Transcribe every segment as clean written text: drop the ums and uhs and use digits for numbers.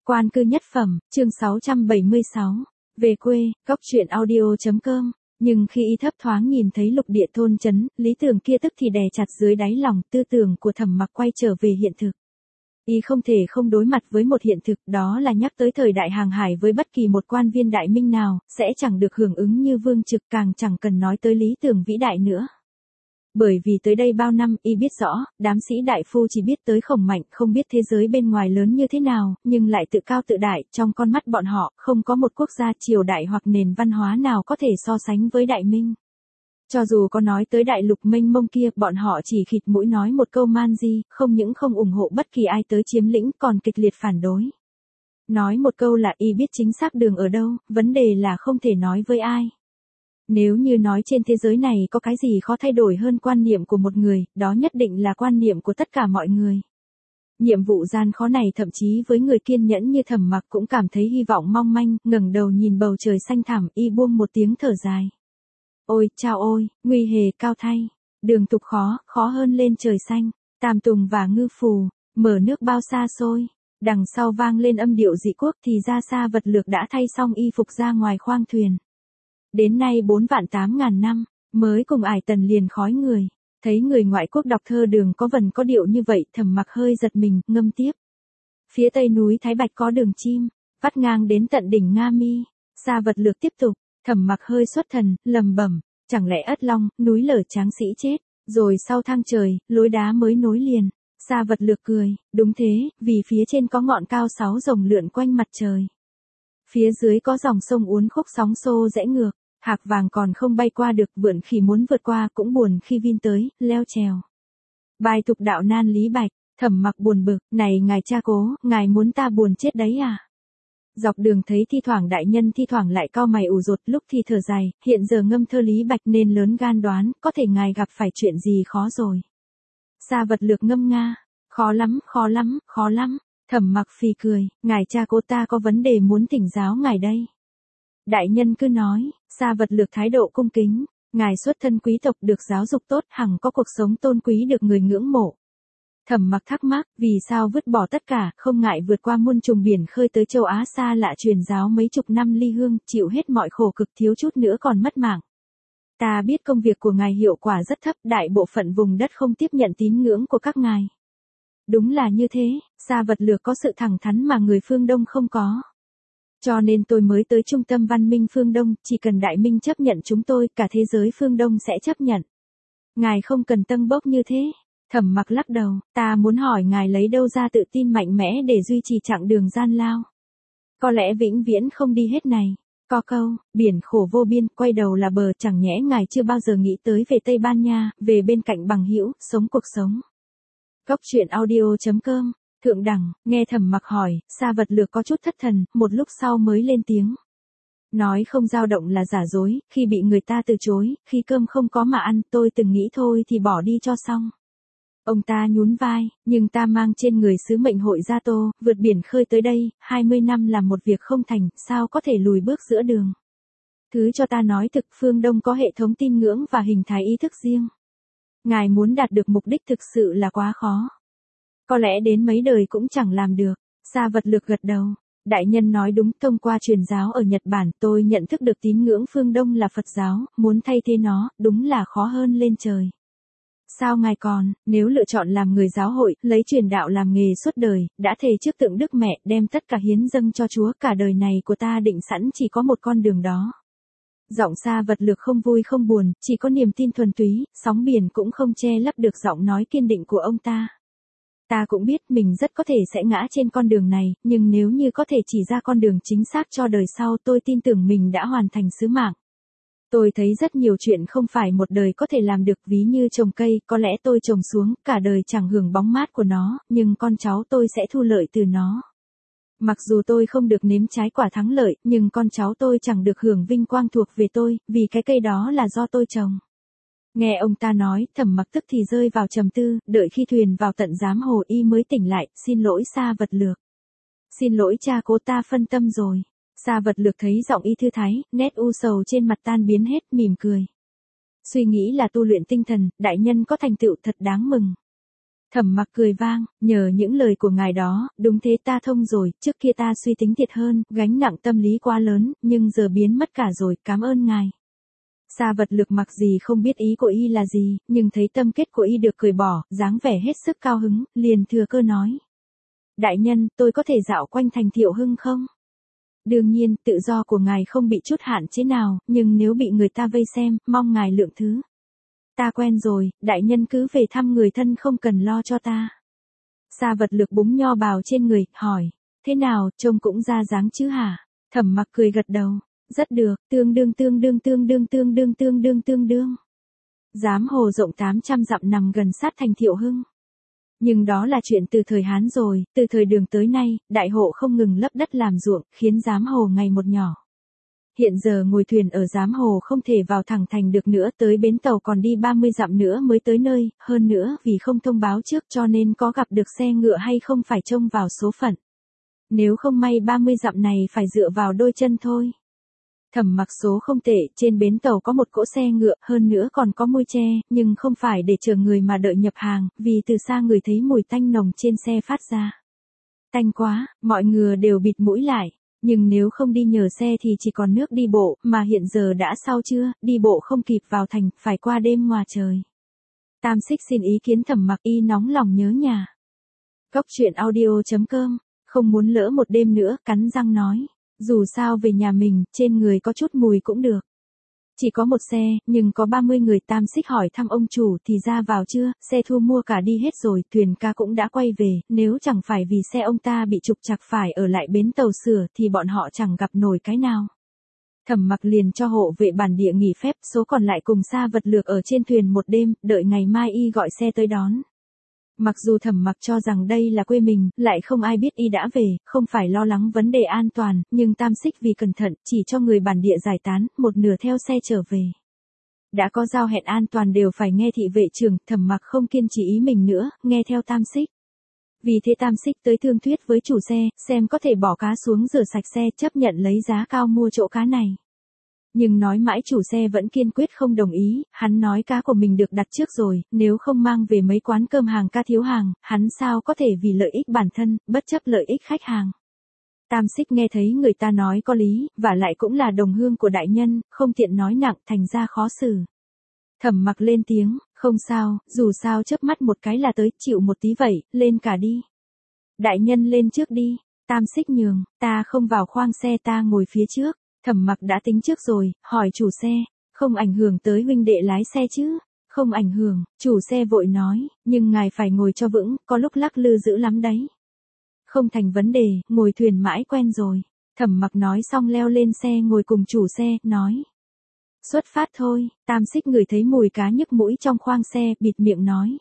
Quan cư nhất phẩm, chương 676. Về quê, góc truyện audio.com. Nhưng khi y thấp thoáng nhìn thấy lục địa thôn trấn, lý tưởng kia tức thì đè chặt dưới đáy lòng, tư tưởng của Thẩm Mặc quay trở về hiện thực. Y không thể không đối mặt với một hiện thực, đó là nhắc tới thời đại hàng hải với bất kỳ một quan viên đại minh nào, sẽ chẳng được hưởng ứng như Vương Trực, càng chẳng cần nói tới lý tưởng vĩ đại nữa. Bởi vì tới đây bao năm, y biết rõ, đám sĩ đại phu chỉ biết tới Khổng Mạnh, không biết thế giới bên ngoài lớn như thế nào, nhưng lại tự cao tự đại, trong con mắt bọn họ, không có một quốc gia triều đại hoặc nền văn hóa nào có thể so sánh với Đại Minh. Cho dù có nói tới đại lục mênh mông kia, bọn họ chỉ khịt mũi nói một câu man di, không những không ủng hộ bất kỳ ai tới chiếm lĩnh, còn kịch liệt phản đối. Nói một câu là y biết chính xác đường ở đâu, vấn đề là không thể nói với ai. Nếu như nói trên thế giới này có cái gì khó thay đổi hơn quan niệm của một người, đó nhất định là quan niệm của tất cả mọi người. Nhiệm vụ gian khó này thậm chí với người kiên nhẫn như Thẩm Mặc cũng cảm thấy hy vọng mong manh, ngẩng đầu nhìn bầu trời xanh thẳm, y buông một tiếng thở dài. Ôi, chao ôi, nguy hề cao thay, đường tục khó, khó hơn lên trời xanh, tam tùng và ngư phù, mở nước bao xa xôi. Đằng sau vang lên âm điệu dị quốc thì ra xa vật lược đã thay xong y phục ra ngoài khoang thuyền. Đến nay 4.800.000 năm, mới cùng ải tần liền khói người. Thấy người ngoại quốc đọc thơ đường có vần có điệu như vậy, Thẩm Mặc hơi giật mình, ngâm tiếp. Phía tây núi Thái Bạch có đường chim, vắt ngang đến tận đỉnh Nga Mi. Xa vật lược tiếp tục, Thẩm Mặc hơi xuất thần, lầm bẩm, chẳng lẽ Ất Long, núi lở tráng sĩ chết, rồi sau thang trời, lối đá mới nối liền. Xa vật lược cười, đúng thế, vì phía trên có ngọn cao 6 rồng lượn quanh mặt trời. Phía dưới có dòng sông uốn khúc sóng xô rẽ ngược. Hạc vàng còn không bay qua được, vượn khi muốn vượt qua cũng buồn khi vin tới, leo trèo. Bài tục đạo nan Lý Bạch, Thẩm Mặc buồn bực, này ngài cha cố, ngài muốn ta buồn chết đấy à? Dọc đường thấy thi thoảng đại nhân thi thoảng lại cau mày ủ rột, lúc thì thở dài, hiện giờ ngâm thơ Lý Bạch nên lớn gan đoán, có thể ngài gặp phải chuyện gì khó rồi. Xa vật lược ngâm nga, khó lắm, khó lắm, khó lắm. Thẩm Mặc phì cười, ngài cha cố ta có vấn đề muốn thỉnh giáo ngài đây. Đại nhân cứ nói, xa vật lược thái độ cung kính, ngài xuất thân quý tộc được giáo dục tốt, hằng có cuộc sống tôn quý được người ngưỡng mộ. Thẩm Mặc thắc mắc, vì sao vứt bỏ tất cả, không ngại vượt qua muôn trùng biển khơi tới châu Á xa lạ truyền giáo mấy chục năm ly hương, chịu hết mọi khổ cực, thiếu chút nữa còn mất mạng. Ta biết công việc của ngài hiệu quả rất thấp, đại bộ phận vùng đất không tiếp nhận tín ngưỡng của các ngài. Đúng là như thế, xa vật lược có sự thẳng thắn mà người phương Đông không có. Cho nên tôi mới tới trung tâm văn minh phương Đông, chỉ cần Đại Minh chấp nhận chúng tôi, cả thế giới phương Đông sẽ chấp nhận. Ngài không cần tâng bốc như thế. Thẩm Mặc lắc đầu, ta muốn hỏi ngài lấy đâu ra tự tin mạnh mẽ để duy trì chặng đường gian lao. Có lẽ vĩnh viễn không đi hết này. Có câu, biển khổ vô biên, quay đầu là bờ, chẳng nhẽ ngài chưa bao giờ nghĩ tới về Tây Ban Nha, về bên cạnh bằng hữu, sống cuộc sống. Góc truyện audio.com. Thượng đẳng, nghe Thẩm Mặc hỏi, xa vật lược có chút thất thần, một lúc sau mới lên tiếng. Nói không dao động là giả dối, khi bị người ta từ chối, khi cơm không có mà ăn, tôi từng nghĩ thôi thì bỏ đi cho xong. Ông ta nhún vai, nhưng ta mang trên người sứ mệnh hội gia Tô, vượt biển khơi tới đây, 20 năm làm một việc không thành, sao có thể lùi bước giữa đường. Thứ cho ta nói thực, phương Đông có hệ thống tin ngưỡng và hình thái ý thức riêng. Ngài muốn đạt được mục đích thực sự là quá khó. Có lẽ đến mấy đời cũng chẳng làm được. Xa vật lược gật đầu. Đại nhân nói đúng, thông qua truyền giáo ở Nhật Bản, tôi nhận thức được tín ngưỡng phương Đông là Phật giáo, muốn thay thế nó, đúng là khó hơn lên trời. Sao ngài còn, nếu lựa chọn làm người giáo hội, lấy truyền đạo làm nghề suốt đời, đã thề trước tượng Đức Mẹ, đem tất cả hiến dâng cho Chúa, cả đời này của ta định sẵn chỉ có một con đường đó. Giọng xa vật lược không vui không buồn, chỉ có niềm tin thuần túy, sóng biển cũng không che lấp được giọng nói kiên định của ông ta. Ta cũng biết mình rất có thể sẽ ngã trên con đường này, nhưng nếu như có thể chỉ ra con đường chính xác cho đời sau, tôi tin tưởng mình đã hoàn thành sứ mạng. Tôi thấy rất nhiều chuyện không phải một đời có thể làm được, ví như trồng cây, có lẽ tôi trồng xuống, cả đời chẳng hưởng bóng mát của nó, nhưng con cháu tôi sẽ thu lợi từ nó. Mặc dù tôi không được nếm trái quả thắng lợi, nhưng con cháu tôi chẳng được hưởng vinh quang thuộc về tôi, vì cái cây đó là do tôi trồng. Nghe ông ta nói, Thẩm Mặc tức thì rơi vào trầm tư, đợi khi thuyền vào tận giám hồ y mới tỉnh lại, xin lỗi xa vật lược. Xin lỗi cha cố, ta phân tâm rồi. Xa vật lược thấy giọng y thư thái, nét u sầu trên mặt tan biến hết, mỉm cười. Suy nghĩ là tu luyện tinh thần, đại nhân có thành tựu thật đáng mừng. Thẩm Mặc cười vang, nhờ những lời của ngài đó, đúng thế ta thông rồi, trước kia ta suy tính thiệt hơn, gánh nặng tâm lý quá lớn, nhưng giờ biến mất cả rồi, cảm ơn ngài. Sa Vật Lực mặc gì không biết ý của y là gì, nhưng thấy tâm kết của y được cởi bỏ, dáng vẻ hết sức cao hứng, liền thừa cơ nói. Đại nhân, tôi có thể dạo quanh thành Thiệu Hưng không? Đương nhiên, tự do của ngài không bị chút hạn chế nào, nhưng nếu bị người ta vây xem, mong ngài lượng thứ. Ta quen rồi, đại nhân cứ về thăm người thân không cần lo cho ta. Sa Vật Lực búng nho bào trên người, hỏi. Thế nào, trông cũng ra dáng chứ hả? Thẩm Mặc cười gật đầu. Rất được, tương đương. Giám hồ rộng 800 dặm nằm gần sát thành Thiệu Hưng. Nhưng đó là chuyện từ thời Hán rồi, từ thời Đường tới nay, đại hộ không ngừng lấp đất làm ruộng, khiến giám hồ ngày một nhỏ. Hiện giờ ngồi thuyền ở giám hồ không thể vào thẳng thành được nữa, tới bến tàu còn đi 30 dặm nữa mới tới nơi, hơn nữa vì không thông báo trước cho nên có gặp được xe ngựa hay không phải trông vào số phận. Nếu không may 30 dặm này phải dựa vào đôi chân thôi. Thẩm Mặc số không tệ, trên bến tàu có một cỗ xe ngựa, hơn nữa còn có mui tre, nhưng không phải để chờ người mà đợi nhập hàng, vì từ xa người thấy mùi tanh nồng trên xe phát ra. Tanh quá, mọi người đều bịt mũi lại, nhưng nếu không đi nhờ xe thì chỉ còn nước đi bộ, mà hiện giờ đã sau trưa, đi bộ không kịp vào thành, phải qua đêm ngoài trời. Tam Xích xin ý kiến Thẩm Mặc, y nóng lòng nhớ nhà. Cốc truyện audio.com, không muốn lỡ một đêm nữa, cắn răng nói. Dù sao về nhà mình, trên người có chút mùi cũng được. Chỉ có một xe, nhưng có 30 người. Tam Xích hỏi thăm ông chủ thì ra vào chưa, xe thu mua cả đi hết rồi, thuyền ca cũng đã quay về, nếu chẳng phải vì xe ông ta bị trục trặc phải ở lại bến tàu sửa thì bọn họ chẳng gặp nổi cái nào. Thẩm Mặc liền cho hộ vệ bản địa nghỉ phép, số còn lại cùng Sa Vật Lược ở trên thuyền một đêm, đợi ngày mai y gọi xe tới đón. Mặc dù Thẩm Mặc cho rằng đây là quê mình, lại không ai biết y đã về, không phải lo lắng vấn đề an toàn, nhưng Tam Xích vì cẩn thận, chỉ cho người bản địa giải tán, một nửa theo xe trở về. Đã có giao hẹn an toàn đều phải nghe thị vệ trưởng, Thẩm Mặc không kiên trì ý mình nữa, nghe theo Tam Xích. Vì thế Tam Xích tới thương thuyết với chủ xe, xem có thể bỏ cá xuống rửa sạch xe, chấp nhận lấy giá cao mua chỗ cá này. Nhưng nói mãi chủ xe vẫn kiên quyết không đồng ý, hắn nói cá của mình được đặt trước rồi, nếu không mang về mấy quán cơm hàng ca thiếu hàng, hắn sao có thể vì lợi ích bản thân, bất chấp lợi ích khách hàng. Tam Xích nghe thấy người ta nói có lý, và lại cũng là đồng hương của đại nhân, không tiện nói nặng, thành ra khó xử. Thẩm Mặc lên tiếng, không sao, dù sao chớp mắt một cái là tới, chịu một tí vậy, lên cả đi. Đại nhân lên trước đi. Tam Xích nhường, ta không vào khoang xe, ta ngồi phía trước. Thẩm Mặc đã tính trước rồi, hỏi chủ xe, không ảnh hưởng tới huynh đệ lái xe chứ? Không ảnh hưởng, chủ xe vội nói, nhưng ngài phải ngồi cho vững, có lúc lắc lư dữ lắm đấy. Không thành vấn đề, ngồi thuyền mãi quen rồi. Thẩm Mặc nói xong leo lên xe ngồi cùng chủ xe, nói. Xuất phát thôi. Tam Xích ngửi thấy mùi cá nhức mũi trong khoang xe, bịt miệng nói.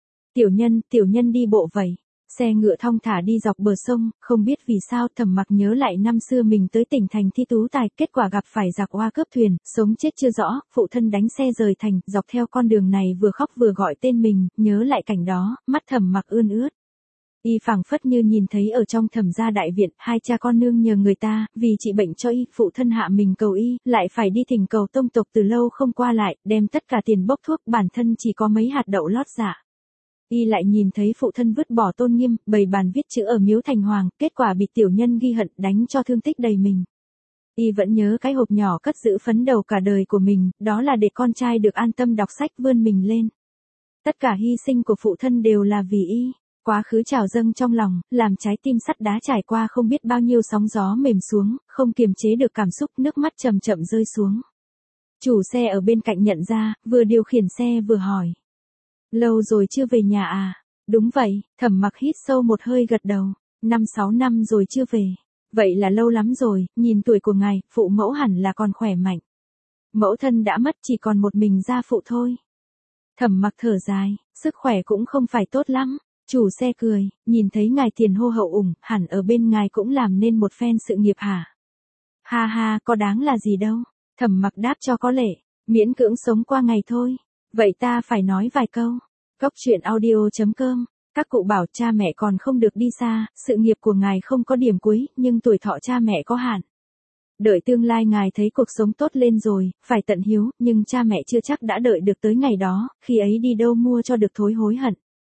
Tiểu nhân đi bộ vậy. Xe ngựa thong thả đi dọc bờ sông, không biết vì sao Thẩm Mặc nhớ lại năm xưa mình tới tỉnh thành thi tú tài, kết quả gặp phải giặc oa cướp thuyền, sống chết chưa rõ, phụ thân đánh xe rời thành, dọc theo con đường này vừa khóc vừa gọi tên mình, nhớ lại cảnh đó, mắt Thẩm Mặc ươn ướt. Y phảng phất như nhìn thấy ở trong Thẩm gia đại viện, hai cha con nương nhờ người ta, vì trị bệnh cho y, phụ thân hạ mình cầu y, lại phải đi thỉnh cầu tông tộc từ lâu không qua lại, đem tất cả tiền bốc thuốc, bản thân chỉ có mấy hạt đậu lót dạ. Y lại nhìn thấy phụ thân vứt bỏ tôn nghiêm, bày bàn viết chữ ở miếu thành hoàng, kết quả bị tiểu nhân ghi hận, đánh cho thương tích đầy mình. Y vẫn nhớ cái hộp nhỏ cất giữ phấn đầu cả đời của mình, đó là để con trai được an tâm đọc sách vươn mình lên. Tất cả hy sinh của phụ thân đều là vì y. Quá khứ trào dâng trong lòng, làm trái tim sắt đá trải qua không biết bao nhiêu sóng gió mềm xuống, không kiềm chế được cảm xúc, nước mắt chậm chậm rơi xuống. Chủ xe ở bên cạnh nhận ra, vừa điều khiển xe vừa hỏi. Lâu rồi chưa về nhà à? Đúng vậy, Thẩm Mặc hít sâu một hơi gật đầu. 5-6 năm rồi chưa về. Vậy là lâu lắm rồi, nhìn tuổi của ngài, phụ mẫu hẳn là còn khỏe mạnh. Mẫu thân đã mất, chỉ còn một mình gia phụ thôi. Thẩm Mặc thở dài, sức khỏe cũng không phải tốt lắm. Chủ xe cười, nhìn thấy ngài tiền hô hậu ủng, hẳn ở bên ngài cũng làm nên một phen sự nghiệp hả? Ha ha, có đáng là gì đâu. Thẩm Mặc đáp cho có lệ, miễn cưỡng sống qua ngày thôi. Vậy ta phải nói vài câu. Cốc truyện audio.com, các cụ bảo cha mẹ còn không được đi xa, sự nghiệp của ngài không có điểm cuối, nhưng tuổi thọ cha mẹ có hạn. Đợi tương lai ngài thấy cuộc sống tốt lên rồi, phải tận hiếu, nhưng cha mẹ chưa chắc đã đợi được tới ngày đó, khi ấy đi đâu mua cho được thối hối hận.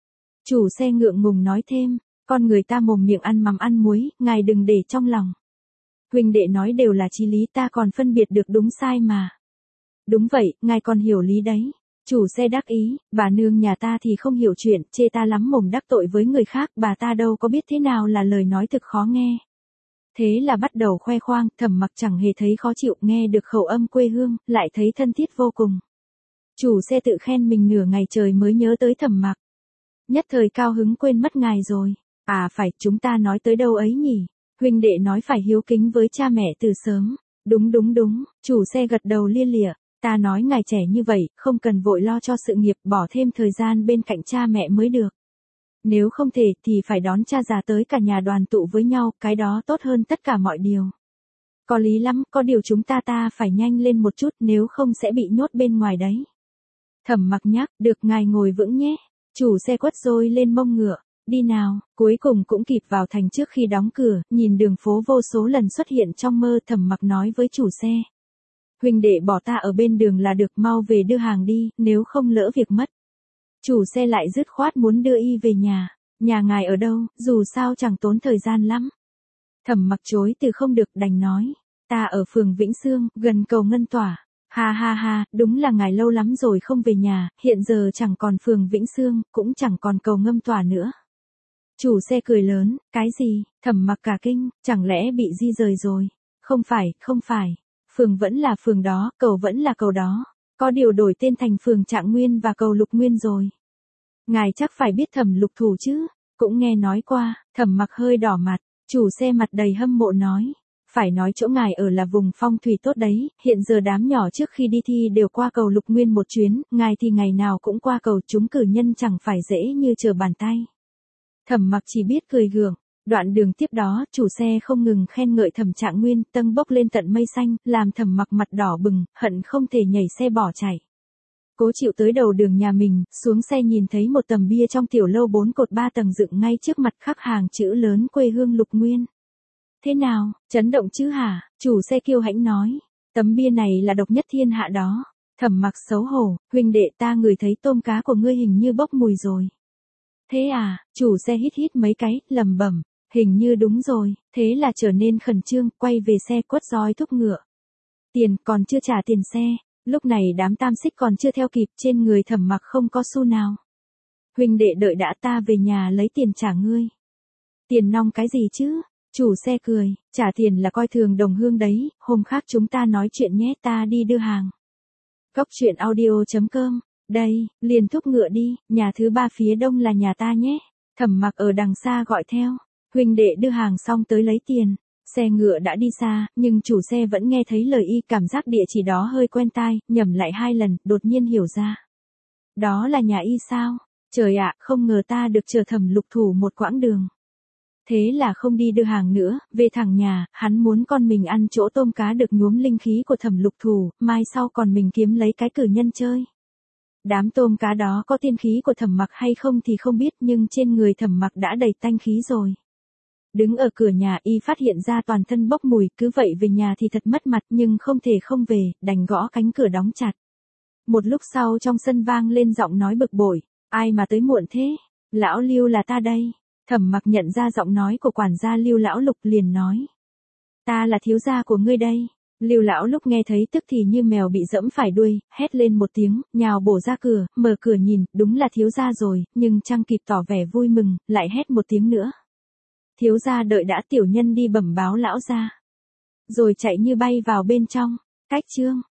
Chủ xe ngượng ngùng nói thêm, con người ta mồm miệng ăn mắm ăn muối, ngài đừng để trong lòng. Huynh đệ nói đều là chí lý, ta còn phân biệt được đúng sai mà. Đúng vậy, ngài còn hiểu lý đấy. Chủ xe đắc ý, bà nương nhà ta thì không hiểu chuyện, chê ta lắm mồm đắc tội với người khác, bà ta đâu có biết thế nào là lời nói thực khó nghe. Thế là bắt đầu khoe khoang, Thẩm Mặc chẳng hề thấy khó chịu, nghe được khẩu âm quê hương, lại thấy thân thiết vô cùng. Chủ xe tự khen mình nửa ngày trời mới nhớ tới Thẩm Mặc. Nhất thời cao hứng quên mất ngài rồi. À phải, chúng ta nói tới đâu ấy nhỉ? Huynh đệ nói phải hiếu kính với cha mẹ từ sớm. Đúng, chủ xe gật đầu lia lịa. Ta nói ngài trẻ như vậy, không cần vội lo cho sự nghiệp, bỏ thêm thời gian bên cạnh cha mẹ mới được. Nếu không thể thì phải đón cha già tới cả nhà đoàn tụ với nhau, cái đó tốt hơn tất cả mọi điều. Có lý lắm, có điều chúng ta phải nhanh lên một chút, nếu không sẽ bị nhốt bên ngoài đấy. Thẩm Mặc nhắc, được, ngài ngồi vững nhé. Chủ xe quất rồi lên mông ngựa, đi nào, cuối cùng cũng kịp vào thành trước khi đóng cửa, nhìn đường phố vô số lần xuất hiện trong mơ. Thẩm Mặc nói với chủ xe. Huynh đệ bỏ ta ở bên đường là được, mau về đưa hàng đi, nếu không lỡ việc mất. Chủ xe lại dứt khoát muốn đưa y về nhà. Nhà ngài ở đâu, dù sao chẳng tốn thời gian lắm. Thẩm Mặc chối từ không được, đành nói. Ta ở phường Vĩnh Sương, gần cầu Ngân Tỏa. Ha ha ha, đúng là ngài lâu lắm rồi không về nhà, hiện giờ chẳng còn phường Vĩnh Sương, cũng chẳng còn cầu Ngân Tỏa nữa. Chủ xe cười lớn, cái gì? Thẩm Mặc cả kinh, chẳng lẽ bị di rời rồi? Không phải. Phường vẫn là phường đó, cầu vẫn là cầu đó. Có điều đổi tên thành phường Trạng Nguyên và cầu Lục Nguyên rồi. Ngài chắc phải biết Thẩm Lục Thủ chứ? Cũng nghe nói qua. Thẩm Mặc hơi đỏ mặt, chủ xe mặt đầy hâm mộ nói. Phải nói chỗ ngài ở là vùng phong thủy tốt đấy, hiện giờ đám nhỏ trước khi đi thi đều qua cầu Lục Nguyên một chuyến, ngài thì ngày nào cũng qua cầu, chúng cử nhân chẳng phải dễ như trở bàn tay. Thẩm Mặc chỉ biết cười gượng. Đoạn đường tiếp đó, chủ xe không ngừng khen ngợi Thẩm Trạng Nguyên, tâng bốc lên tận mây xanh, làm Thẩm Mặc mặt đỏ bừng, hận không thể nhảy xe bỏ chạy. Cố chịu tới đầu đường nhà mình, xuống xe nhìn thấy một tầm bia trong tiểu lâu 4 cột 3 tầng dựng ngay trước mặt, khắc hàng chữ lớn quê hương Lục Nguyên. Thế nào, chấn động chứ hả? Chủ xe kiêu hãnh nói. Tấm bia này là độc nhất thiên hạ đó. Thẩm Mặc xấu hổ, huynh đệ, ta ngửi thấy tôm cá của ngươi hình như bốc mùi rồi. Thế à? Chủ xe hít mấy cái, lẩm bẩm. Hình như đúng rồi, thế là trở nên khẩn trương, quay về xe quất roi thúc ngựa. Tiền, còn chưa trả tiền xe. Lúc này đám tam xích còn chưa theo kịp, trên người Thẩm Mặc không có xu nào. Huynh đệ đợi đã, ta về nhà lấy tiền trả ngươi. Tiền nong cái gì chứ? Chủ xe cười, trả tiền là coi thường đồng hương đấy, hôm khác chúng ta nói chuyện nhé, ta đi đưa hàng. Góc truyện audio.com, đây, liền thúc ngựa đi, nhà thứ 3 phía đông là nhà ta nhé. Thẩm Mặc ở đằng xa gọi theo, huynh đệ đưa hàng xong tới lấy tiền. Xe ngựa đã đi xa, nhưng chủ xe vẫn nghe thấy lời y, cảm giác địa chỉ đó hơi quen tai, nhẩm lại 2 lần, đột nhiên hiểu ra. Đó là nhà y sao? Trời ạ, không ngờ ta được chờ Thẩm Lục Thủ một quãng đường. Thế là không đi đưa hàng nữa, về thẳng nhà, hắn muốn con mình ăn chỗ tôm cá được nhuốm linh khí của Thẩm Lục Thủ, mai sau còn mình kiếm lấy cái cử nhân chơi. Đám tôm cá đó có tiên khí của Thẩm Mặc hay không thì không biết, nhưng trên người Thẩm Mặc đã đầy tanh khí rồi. Đứng ở cửa nhà y phát hiện ra toàn thân bốc mùi, cứ vậy về nhà thì thật mất mặt, nhưng không thể không về, đành gõ cánh cửa đóng chặt. Một lúc sau trong sân vang lên giọng nói bực bội, ai mà tới muộn thế? Lão Lưu là ta đây. Thẩm Mặc nhận ra giọng nói của quản gia Lưu lão Lục, liền nói. Ta là thiếu gia của ngươi đây. Lưu lão Lục nghe thấy tức thì như mèo bị dẫm phải đuôi, hét lên một tiếng, nhào bổ ra cửa, mở cửa nhìn, đúng là thiếu gia rồi, nhưng chẳng kịp tỏ vẻ vui mừng, lại hét một tiếng nữa. Thiếu gia đợi đã, tiểu nhân đi bẩm báo lão gia. Rồi chạy như bay vào bên trong. Cách chương